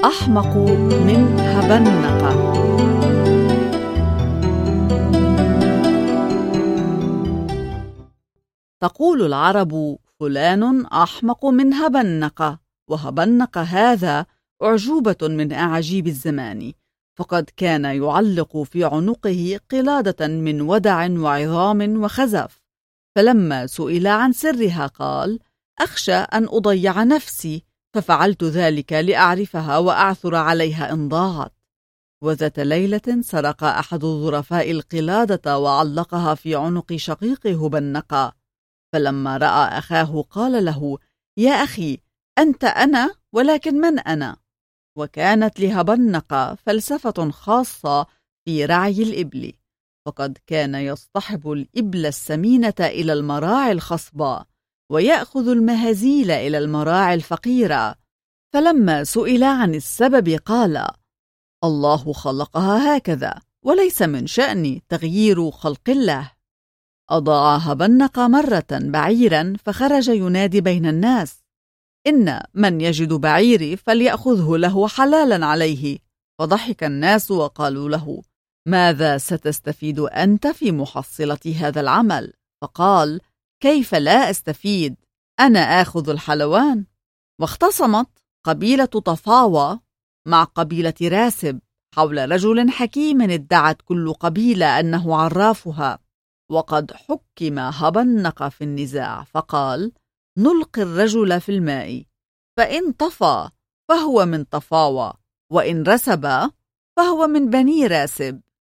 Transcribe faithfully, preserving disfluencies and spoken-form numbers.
أحمق من هبنق. تقول العرب: فلان أحمق من هبنق، وهبنق هذا أعجوبة من أعاجيب الزمان، فقد كان يعلق في عنقه قلادة من ودع وعظام وخزف، فلما سئل عن سرها قال: أخشى أن أضيع نفسي، ففعلت ذلك لأعرفها وأعثر عليها إن ضاعت. وذات ليلة سرق أحد الظرفاء القلادة وعلقها في عنق شقيق هبنق، فلما رأى أخاه قال له: يا أخي، أنت أنا، ولكن من أنا؟ وكانت لهبنق فلسفة خاصة في رعي الإبل، فقد كان يصطحب الإبل السمينة إلى المراعي الخصبة، ويأخذ المهازيل إلى المراعي الفقيرة. فلما سئل عن السبب قال: الله خلقها هكذا، وليس من شأني تغيير خلق الله. أضاع هبنق مرة بعيرا فخرج ينادي بين الناس: إن من يجد بعيري فليأخذه له حلالا عليه. فضحك الناس وقالوا له: ماذا ستستفيد أنت في محصلة هذا العمل؟ فقال: كيف لا أستفيد؟ أنا آخذ الحلوان. واختصمت قبيلة طفاوة مع قبيلة راسب حول رجل حكيم ادعت كل قبيلة أنه عرافها، وقد حكم هبنق في النزاع، فقال: نلقي الرجل في الماء، فإن طفى فهو من طفاوة، وإن رسب فهو من بني راسب.